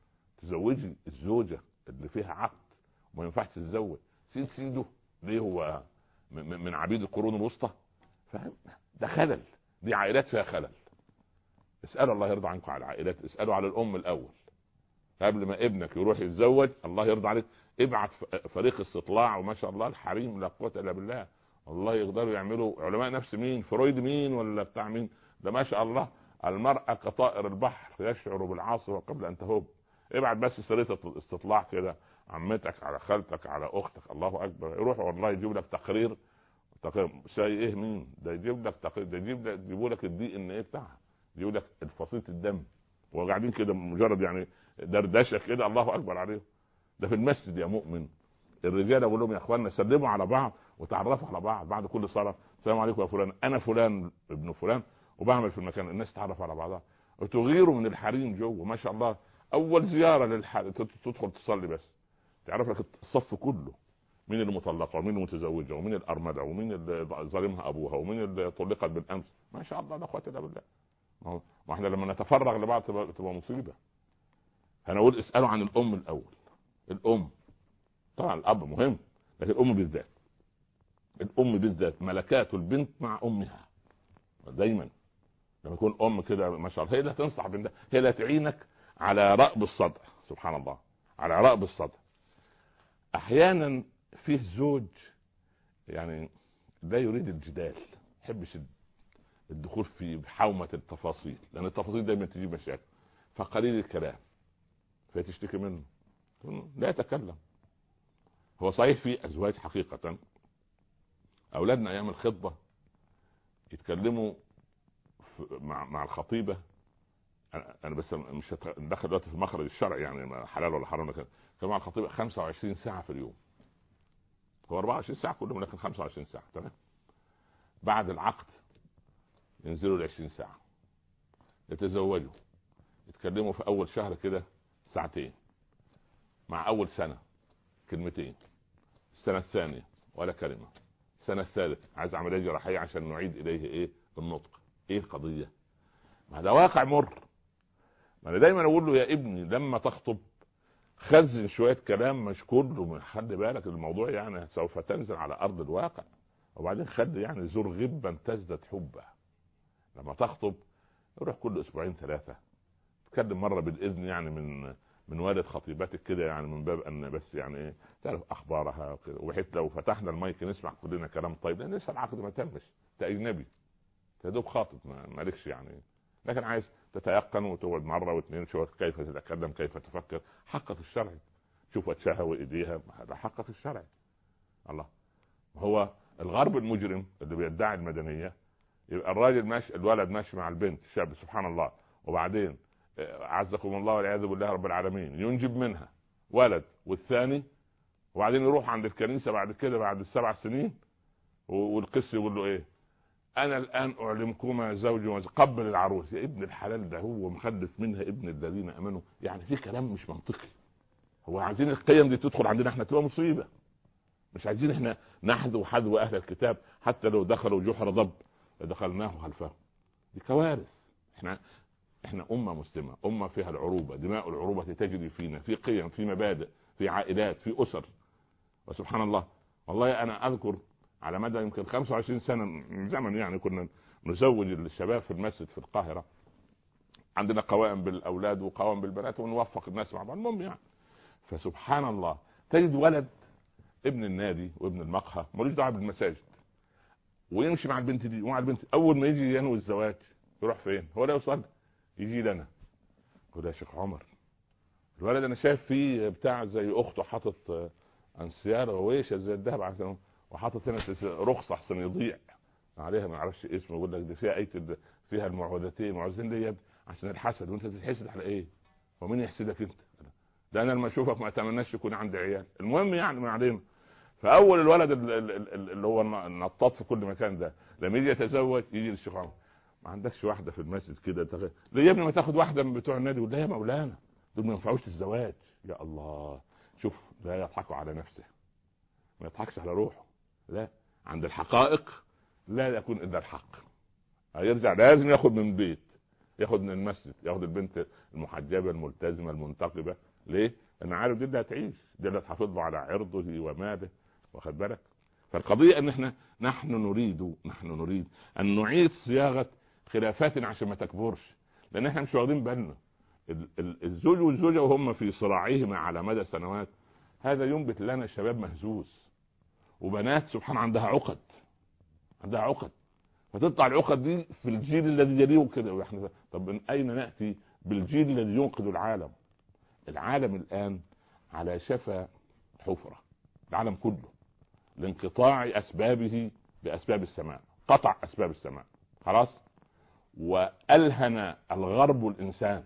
تزوجي الزوجة اللي فيها عقد وما ينفعش تتزوج سيد سيدو ليه؟ هو من عبيد القرون الوسطى؟ فاهم؟ ده خلل. دي عائلات فيها خلل. اسألوا الله يرضى عنكم على العائلات، اسألوا على الام الاول قبل ما ابنك يروح يتزوج. الله يرضى عليك ابعت فريق استطلاع، وما شاء الله الحريم لا قوه الا بالله والله يقدروا يعملوا. علماء نفس مين؟ فرويد مين ولا بتاع مين؟ ده ما شاء الله المرأة كطائر البحر يشعر بالعاصفة قبل ان تهب. ابعت بس سرية استطلاع كده، عمتك على خالتك على اختك، الله اكبر، يروح والله يجيب لك تقرير. تقرير شيء ايه مين ده؟ يجيب لك تقرير، ده يجيب لك يجيبوا لك الدي ان ايه بتاعها، يجيب لك الفصيلة الدم، وقاعدين كده مجرد يعني دردشه كده. الله اكبر عليهم. ده في المسجد يا مؤمن الرجال اقول لهم يا اخواننا سلموا على بعض وتعرفوا على بعض بعد كل صلاه. السلام عليكم يا فلان، انا فلان ابن فلان وبعمل في المكان. الناس تعرف على بعضها وتغيروا من الحريم جوه. ما شاء الله اول زياره للحريم تدخل تصلي بس تعرف لك الصف كله، مين المطلقه ومين المتزوجه ومين الارمله ومين اللي ظالمها ابوها ومين اللي طلقت بالامس. ما شاء الله لا قوه الا بالله. ما احنا لما نتفرغ لبعض تبقى, تبقى مصيبه. هنقول اسالوا عن الام الاول. الام طبعا الاب مهم لكن الام بالذات، الام بالذات ملكات البنت مع امها دايما. لما يكون ام كده ما شاء الله هي اللي تنصح بنتها، هي اللي تعينك على رأب الصدع. سبحان الله، على رأب الصدع. احيانا فيه زوج يعني لا يريد الجدال، يحبش الدخول في حومة التفاصيل لان التفاصيل دايما تجيب مشاكل، فقليل الكلام فتشتكي منه لا يتكلم. هو صحيح في ازواج حقيقة اولادنا ايام الخطبة يتكلموا مع مع الخطيبة. انا بس مش هندخل دلوقتي في مخرج الشرع يعني حلال ولا حرام، لكن مع الخطيبة خمسة وعشرين ساعة في اليوم. هو أربعة وعشرين ساعة كلهم لكن خمسة وعشرين ساعة تمام. بعد العقد ينزلوا ل عشرين ساعة. يتزوجوا يتكلموا في اول شهر كده ساعتين، مع اول سنة كلمتين، السنة الثانية ولا كلمة، السنة الثالثة عايز عملية جراحية عشان نعيد اليه ايه النطق. ايه القضية؟ ما ده واقع مر. ما انا دايما اقول له يا ابني لما تخطب خزن شوية كلام مش كله، خلي بالك الموضوع يعني سوف تنزل على ارض الواقع. وبعدين خلي يعني زور غبا تزدد حبا. لما تخطب روح كل اسبوعين ثلاثه تكلم مره بالاذن يعني من من والد خطيبتك كده، يعني من باب ان بس يعني ايه تعرف اخبارها وكده، وبحيث لو فتحنا المايك نسمع كلنا كلام طيب، لان لسه العقد ما تمش، انت اجنبي تدوب خاطب مالكش يعني. لكن عايز تتيقن وتقعد مره واثنين تشوف كيف تتكلم كيف تفكر، حقك الشرعي. شوف وجهها وايديها، هذا حقك الشرعي. الله، هو الغرب المجرم اللي بيدعي المدنيه، يبقى الراجل ماشي، الولد ماشي مع البنت الشاب سبحان الله، وبعدين عزكم الله والعياذ بالله رب العالمين ينجب منها ولد والثاني، وبعدين يروح عند الكنيسه بعد كده بعد السبع سنين والقس يقول له ايه؟ انا الان اعلمكما زوجي وزوجي. قبل العروس يا ابن الحلال، ده هو مخلف منها ابن الذين امنوا. يعني في كلام مش منطقي. هو عايزين القيم دي تدخل عندنا احنا تبقى مصيبه. مش عايزين احنا نحذو حذو اهل الكتاب، حتى لو دخلوا جحر ضب دخلناه خلفه. دي كوارث. احنا احنا امه مسلمه، امه فيها العروبه، دماء العروبه تجري فينا، في قيم، في مبادئ، في عائلات، في اسر. وسبحان الله، والله انا اذكر على مدى يمكن خمسة وعشرين سنه من زمن، يعني كنا نزوج الشباب في المسجد في القاهره، عندنا قوائم بالاولاد وقوائم بالبنات ونوفق الناس مع بعض، المهم يعني. فسبحان الله تجد ولد ابن النادي وابن المقهى ملوش دعوه بالمساجد، ويمشي مع البنت دي ومع البنت، اول ما يجي ينوي الزواج يروح فين؟ هو لا يصلي، يجي لنا يقول يا شيخ عمر الولد انا شايف فيه بتاع زي اخته حاطط انسيار وويشه زي الذهب عشان، وحاطط هنا رخصه احسن يضيع عليها ما اعرفش اسمه، يقول لك دي فيها ايه، فيها المعوذتين المعوذتين دي عشان الحسد، وانت تتحسد على ايه؟ ومين يحسدك انت؟ ده انا لما اشوفك ما اتمناش يكون عندي عيال. المهم يعني ما علينا. فاول الولد اللي هو النطاط في كل مكان ده لما يجي يتزوج يجي للشيخ عمر ما عندكش واحده في المسجد كده تغ... ليه يا ابني ما تاخد واحده من بتوع النادي؟ يقول لا يا مولانا دول ما ينفعوش الزواج. يا الله، شوف لا يضحكوا على نفسه، ما يضحكش على روحه. لا، عند الحقائق لا يكون الا الحق. هيرجع لازم ياخد من بيت، ياخد من المسجد، ياخد البنت المحجبه الملتزمه المنتقبه. ليه؟ انا عارف دي اللي هتعيش، دي اللي هتحافظ له على عرضه وماله، واخد بالك؟ فالقضيه ان احنا نحن نريد نحن نريد ان نعيد صياغه خلافاتنا عشان ما تكبرش، لان احنا مش واخدين بالنا. الزوج والزوجه وهم في صراعهما على مدى سنوات، هذا ينبت لنا شباب مهزوز، وبنات سبحان عندها عقد، عندها عقد، فتطلع العقد دي في الجيل الذي يليه كده. واحنا طب من اين ناتي بالجيل الذي ينقذ العالم؟ العالم الان على شفا حفره، العالم كله لانقطاع اسبابه باسباب السماء، قطع اسباب السماء خلاص، والهن الغرب الانسان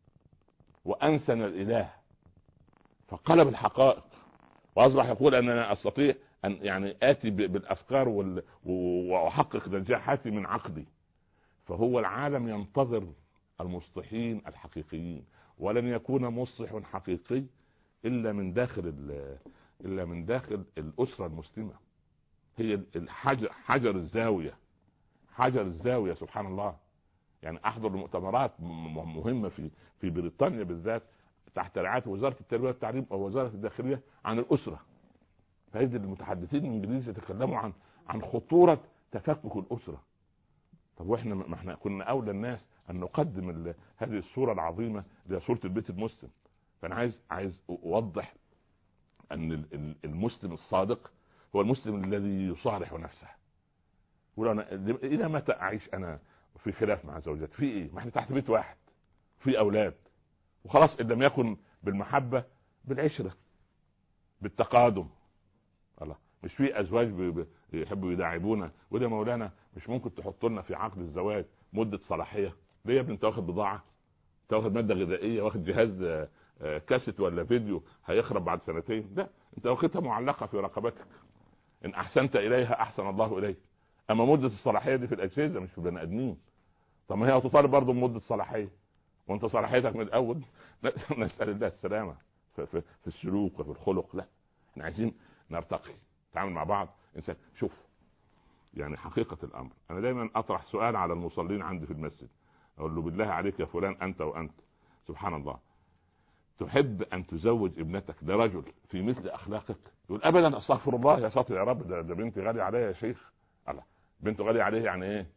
وانسن الاله، فقلب الحقائق واصبح يقول ان انا استطيع ان يعني اتي بالافكار وال... واحقق نجاحاتي من عقدي. فهو العالم ينتظر المصلحين الحقيقيين، ولن يكون مصلح حقيقي الا من داخل ال... الا من داخل الاسره المسلمه. هي الحجر، حجر الزاويه، حجر الزاويه سبحان الله. يعني احضر المؤتمرات مهمه في في بريطانيا بالذات تحت رعايه وزاره التربيه والتعليم او وزاره الداخليه عن الاسره، فإذا المتحدثين الانجليزي يتكلموا عن عن خطوره تفكك الاسره. طب واحنا ما احنا كنا اولى الناس ان نقدم هذه الصوره العظيمه اللي هي صوره البيت المسلم. فانا عايز عايز اوضح ان المسلم الصادق هو المسلم الذي يصارح نفسه. ولو انا الى متى اعيش انا في خلاف مع زوجتي؟ في ايه؟ ما احنا تحت بيت واحد، في اولاد، وخلاص ان لم يكن بالمحبه بالعشره بالتقادم. الله، مش في ازواج بيحبوا يداعبونا وده مولانا مش ممكن تحط لنا في عقد الزواج مده صلاحيه؟ ليه يا ابني؟ انت واخد بضاعه، انت واخد ماده غذائيه، واخد جهاز كاسيت ولا فيديو هيخرب بعد سنتين؟ لا، انت واخدها معلقه في رقبتك، ان احسنت اليها احسن الله اليك. اما مده الصلاحيه دي في الاجهزه مش في البني ادمين. طب ما هي هتطالب برضه بمده صلاحيه وانت صلاحيتك من الاول. نسال الله السلامه في, في, في السلوك وفي الخلق. لا، احنا عايزين نرتقي، نتعامل مع بعض انسان. شوف يعني حقيقه الامر، انا دايما اطرح سؤال على المصلين عندي في المسجد، اقول له بالله عليك يا فلان انت وانت سبحان الله تحب ان تزوج ابنتك لرجل في مثل اخلاقك؟ يقول ابدا استغفر الله يا ساتر يا رب، ده, ده بنتي غاليه عليا يا شيخ. الله، بنته غاليه عليه يعني ايه؟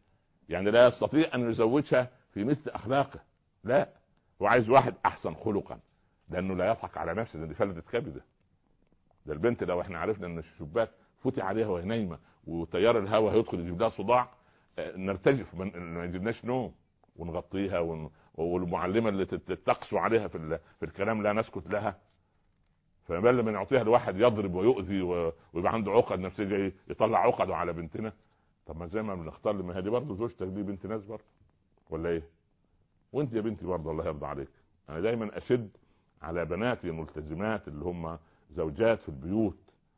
يعني لا يستطيع ان يزوجها في مثل اخلاقه، لا، هو عايز واحد احسن خلقا، لانه لا يضحك على نفسه، لان دي فلتت كبده. ده البنت لو احنا عرفنا ان الشباك فتح عليها وهي نايمه وتيار الهواء هيدخل يجيب لها صداع، نرتجف، ما يجيبناش نوم، ونغطيها ون... والمعلمه اللي تقسو عليها في, في الكلام لا نسكت لها. فبل من يعطيها الواحد يضرب ويؤذي ويبقى عنده عقد نفسيه جاي يطلع عقده على بنتنا. طب ما زي ما بنختار، ما هي دي برضه زوجتك دي بنت ناس برضه، ولا ايه؟ وانت يا بنتي برضه الله يرضى عليك، انا دايما اشد على بناتي الملتزمات اللي هم زوجات في البيوت،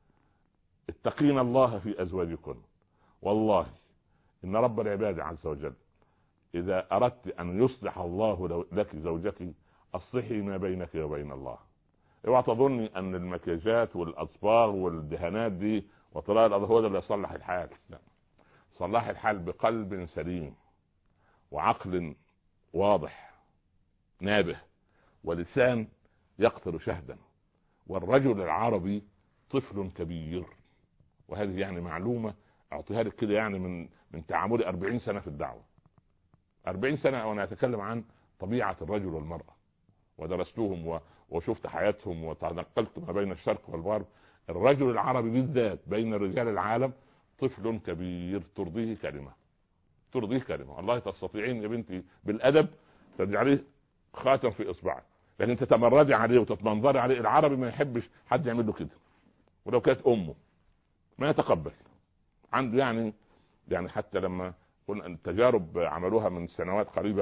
اتقين الله في ازواجكن، والله ان رب العباد عز وجل اذا اردت ان يصلح الله لك زوجك اصلحي ما بينك وبين الله. اوعى تظني ان المكياجات والاصباغ والدهانات دي وطلاء الارض هو اللي يصلح الحال، لا، صلح الحال بقلب سليم وعقل واضح نابه ولسان يقطر شهدا. والرجل العربي طفل كبير، وهذه يعني معلومة اعطيها لك كده، يعني من من تعاملي أربعين سنة في الدعوة، أربعين سنة وانا اتكلم عن طبيعة الرجل والمرأة، ودرستهم وشفت حياتهم وتنقلت ما بين الشرق والغرب. الرجل العربي بالذات بين رجال العالم طفل كبير، ترضيه كلمة، ترضيه كلمة. والله تستطيعين يا بنتي بالأدب تجعليه خاتم في إصبعك، لكن تتمردي عليه وتتمنظري عليه. العربي ما يحبش حد يعمل له كده، ولو كانت أمه ما يتقبل عنده. يعني يعني حتى لما قلنا التجارب عملوها من سنوات قريبة،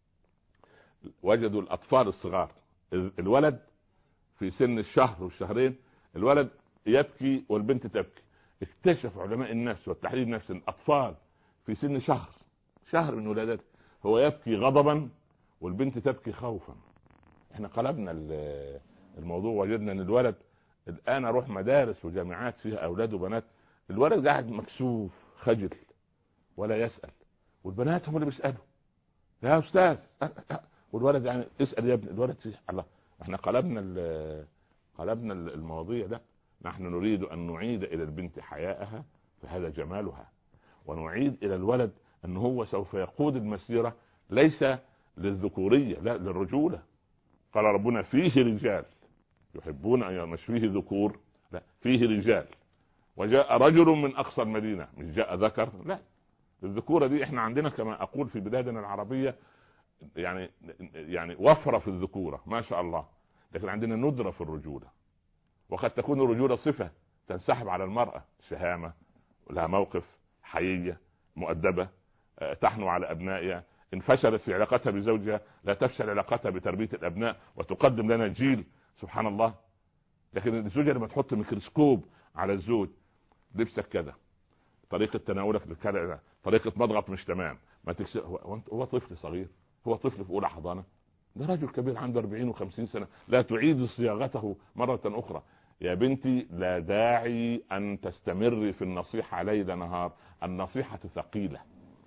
وجدوا الأطفال الصغار، الولد في سن الشهر والشهرين الولد يبكي والبنت تبكي. اكتشف علماء النفس والتحليل النفسي ان الاطفال في سن شهر شهر من ولادته هو يبكي غضبا والبنت تبكي خوفا. احنا قلبنا الموضوع، وجدنا ان الولد الان اروح مدارس وجامعات فيها اولاد وبنات، الولد قاعد مكسوف خجل ولا يسأل، والبنات هم اللي بيسألوا يا استاذ، والولد يعني اسأل يا ابني، الولد فيه الله. احنا قلبنا قلبنا المواضيع ده. نحن نريد ان نعيد الى البنت حياءها فهذا جمالها، ونعيد الى الولد ان هو سوف يقود المسيرة ليس للذكورية، لا، للرجولة. قال ربنا فيه رجال يحبون ان، مش فيه ذكور، لا، فيه رجال. وجاء رجل من اقصى المدينة، مش جاء ذكر، لا، الذكورة دي احنا عندنا كما اقول في بلادنا العربية يعني يعني وفرة في الذكورة ما شاء الله، لكن عندنا ندرة في الرجولة. وقد تكون الرجولة صفة تنسحب على المرأة، شهامة، لها موقف، حيية، مؤدبة، تحنو على أبنائها، إن فشلت في علاقتها بزوجها لا تفشل علاقتها بتربية الأبناء وتقدم لنا جيل سبحان الله. لكن الزوجة لما تحط ميكروسكوب على الزوج، لبسك كذا، طريقة تناولك للكلام، طريقة مضغط مش تمام، ما تكسر. هو, هو طفل صغير، هو طفل في أولى حضانة، ده رجل كبير عنده أربعين وخمسين سنة، لا تعيد صياغته مرة أخرى. يا بنتي لا داعي أن تستمر في النصيحة ليل نهار، النصيحة ثقيلة،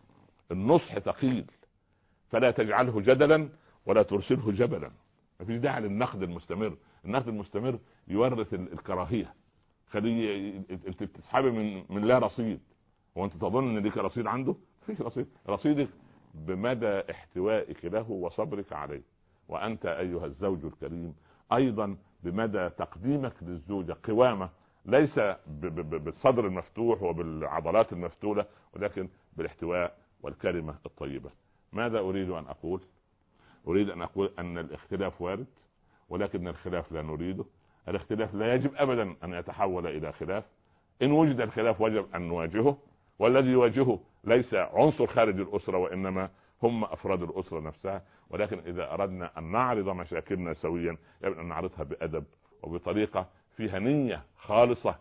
النصح ثقيل، فلا تجعله جدلا ولا ترسله جبلا. ما فيش داعي للنقد المستمر، النقد المستمر يورث الكراهية. خليه انت تسحبي من من لا رصيد، وانت تظن ان ليك رصيد عنده، فيش رصيد. رصيدك بمدى احتوائك له وصبرك عليه، وانت ايها الزوج الكريم ايضا بمدى تقديمك للزوجة قوامة، ليس بالصدر المفتوح وبالعضلات المفتولة، ولكن بالاحتواء والكلمة الطيبة. ماذا اريد ان اقول؟ اريد ان اقول ان الاختلاف وارد، ولكن الخلاف لا نريده. الاختلاف لا يجب ابدا ان يتحول الى خلاف. ان وجد الخلاف وجب ان نواجهه، والذي يواجهه ليس عنصر خارج الاسرة وانما هم افراد الاسرة نفسها. ولكن اذا اردنا ان نعرض مشاكلنا سويا يجب ان نعرضها بادب وبطريقة فيها نية خالصة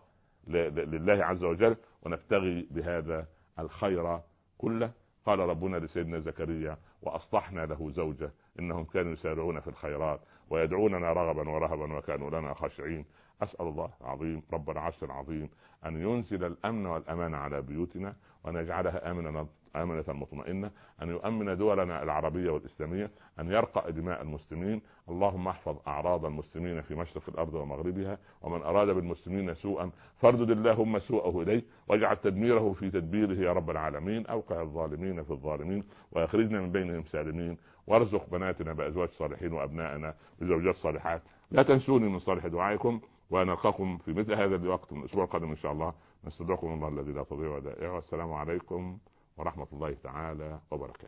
لله عز وجل، ونبتغي بهذا الخير كله. قال ربنا لسيدنا زكريا واصلحنا له زوجه انهم كانوا يسارعون في الخيرات ويدعوننا رغبا ورهبا وكانوا لنا خاشعين. اسال الله العظيم رب العرش العظيم ان ينزل الامن والامان على بيوتنا، وان يجعلها امنه آمنة مطمئنة، أن يؤمن دولنا العربية والإسلامية، أن يرقى دماء المسلمين. اللهم احفظ أعراض المسلمين في مشرق الأرض ومغربها، ومن أراد بالمسلمين سوءا فاردد اللهم سوءه إليه، واجعل تدميره في تدبيره يا رب العالمين. أوقع الظالمين في الظالمين وأخرجنا من بينهم سالمين، وارزق بناتنا بأزواج صالحين وأبنائنا بزوجات صالحات. لا تنسوني من صالح دعائكم، ونلقاكم في مثل هذا الوقت من الأسبوع القادم إن شاء الله. نستودعكم الله الذي لا تضيع ودائعه، والسلام عليكم ورحمة الله تعالى وبركاته.